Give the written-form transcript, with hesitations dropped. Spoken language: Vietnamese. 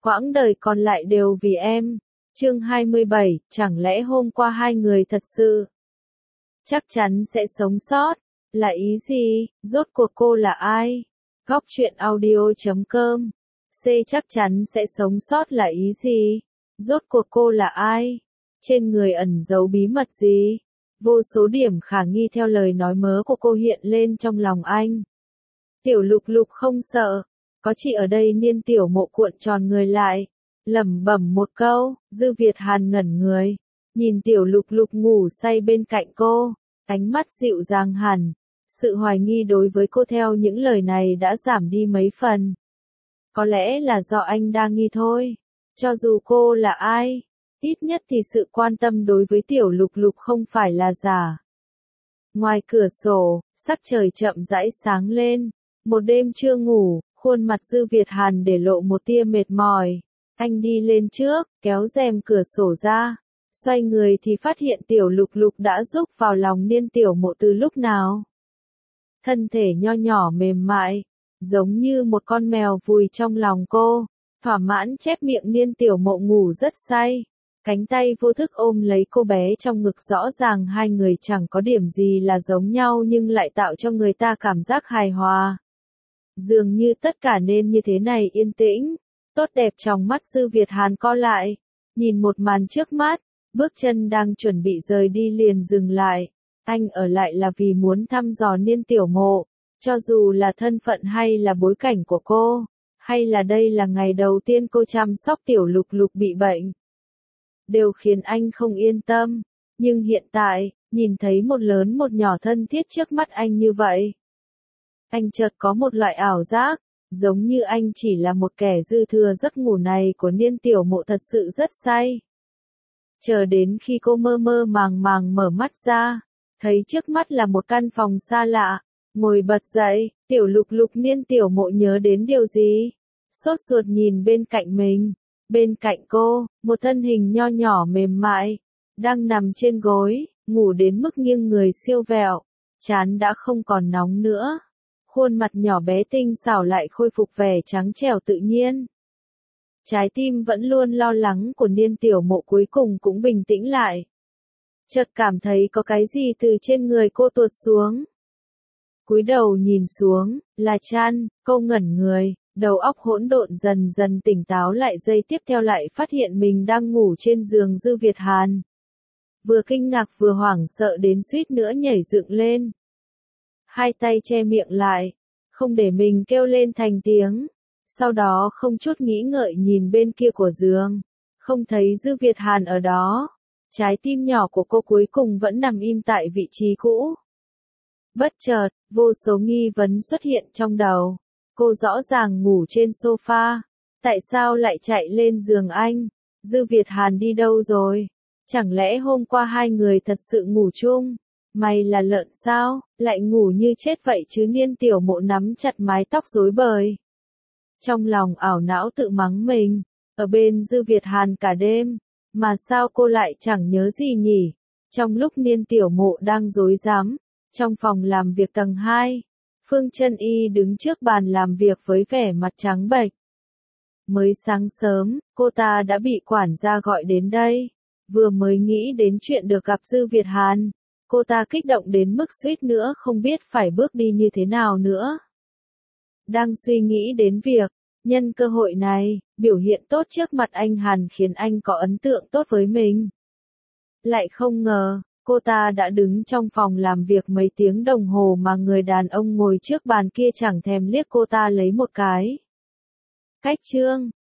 quãng đời còn lại đều vì em. Chương 27, chẳng lẽ hôm qua hai người thật sự chắc chắn sẽ sống sót? Là ý gì? Rốt cuộc cô là ai? Góc truyện audio.com. C chắc chắn sẽ sống sót là ý gì? Rốt cuộc cô là ai? Trên người ẩn giấu bí mật gì? Vô số điểm khả nghi theo lời nói mớ của cô hiện lên trong lòng anh. Tiểu Lục Lục không sợ, có chị ở đây. Niên Tiểu Mộ cuộn tròn người lại, lẩm bẩm một câu. Dư Việt Hàn ngẩn người, nhìn Tiểu Lục Lục ngủ say bên cạnh cô, ánh mắt dịu dàng hẳn. Sự hoài nghi đối với cô theo những lời này đã giảm đi mấy phần. Có lẽ là do anh đa nghi thôi. Cho dù cô là ai, ít nhất thì sự quan tâm đối với Tiểu Lục Lục không phải là giả. Ngoài cửa sổ, sắc trời chậm rãi sáng lên. Một đêm chưa ngủ, khuôn mặt Dư Việt Hàn để lộ một tia mệt mỏi. Anh đi lên trước, kéo rèm cửa sổ ra. Xoay người thì phát hiện Tiểu Lục Lục đã rúc vào lòng Niên Tiểu Mộ từ lúc nào. Thân thể nho nhỏ mềm mại, giống như một con mèo vùi trong lòng cô. Thỏa mãn chép miệng. Niên Tiểu Mộ ngủ rất say. Cánh tay vô thức ôm lấy cô bé trong ngực. Rõ ràng hai người chẳng có điểm gì là giống nhau nhưng lại tạo cho người ta cảm giác hài hòa. Dường như tất cả nên như thế này. Yên tĩnh, tốt đẹp. Trong mắt Dư Việt Hàn co lại, nhìn một màn trước mắt, bước chân đang chuẩn bị rời đi liền dừng lại. Anh ở lại là vì muốn thăm dò Niên Tiểu Mộ, cho dù là thân phận hay là bối cảnh của cô, hay là đây là ngày đầu tiên cô chăm sóc Tiểu Lục Lục bị bệnh, đều khiến anh không yên tâm. Nhưng hiện tại, nhìn thấy một lớn một nhỏ thân thiết trước mắt anh như vậy, anh chợt có một loại ảo giác, giống như anh chỉ là một kẻ dư thừa giấc ngủ này của Niên Tiểu Mộ thật sự rất say. Chờ đến khi cô mơ mơ màng màng mở mắt ra, thấy trước mắt là một căn phòng xa lạ, ngồi bật dậy. Tiểu Lục Lục. Niên Tiểu Mộ nhớ đến điều gì, sốt ruột nhìn bên cạnh mình. Bên cạnh cô, một thân hình nho nhỏ mềm mại, đang nằm trên gối, ngủ đến mức nghiêng người siêu vẹo, trán đã không còn nóng nữa. Khuôn mặt nhỏ bé tinh xảo lại khôi phục vẻ trắng trẻo tự nhiên. Trái tim vẫn luôn lo lắng của Niên Tiểu Mộ cuối cùng cũng bình tĩnh lại. Chợt cảm thấy có cái gì từ trên người cô tuột xuống. Cúi đầu nhìn xuống, là chăn. Cô ngẩn người, đầu óc hỗn độn dần dần tỉnh táo lại. Giây tiếp theo lại phát hiện mình đang ngủ trên giường Dư Việt Hàn. Vừa kinh ngạc vừa hoảng sợ đến suýt nữa nhảy dựng lên. Hai tay che miệng lại, không để mình kêu lên thành tiếng. Sau đó không chút nghĩ ngợi nhìn bên kia của giường, không thấy Dư Việt Hàn ở đó. Trái tim nhỏ của cô cuối cùng vẫn nằm im tại vị trí cũ. Bất chợt, vô số nghi vấn xuất hiện trong đầu. Cô rõ ràng ngủ trên sofa, tại sao lại chạy lên giường anh? Dư Việt Hàn đi đâu rồi? Chẳng lẽ hôm qua hai người thật sự ngủ chung? Mày là lợn sao, lại ngủ như chết vậy chứ? Niên Tiểu Mộ nắm chặt mái tóc rối bời, trong lòng ảo não tự mắng mình. Ở bên Dư Việt Hàn cả đêm, mà sao cô lại chẳng nhớ gì nhỉ? Trong lúc Niên Tiểu Mộ đang rối rắm, trong phòng làm việc tầng 2, Phương Chân Y đứng trước bàn làm việc với vẻ mặt trắng bệch. Mới sáng sớm, cô ta đã bị quản gia gọi đến đây. Vừa mới nghĩ đến chuyện được gặp Dư Việt Hàn, cô ta kích động đến mức suýt nữa không biết phải bước đi như thế nào nữa. Đang suy nghĩ đến việc nhân cơ hội này, biểu hiện tốt trước mặt anh Hàn khiến anh có ấn tượng tốt với mình. Lại không ngờ, cô ta đã đứng trong phòng làm việc mấy tiếng đồng hồ mà người đàn ông ngồi trước bàn kia chẳng thèm liếc cô ta lấy một cái. Cách chương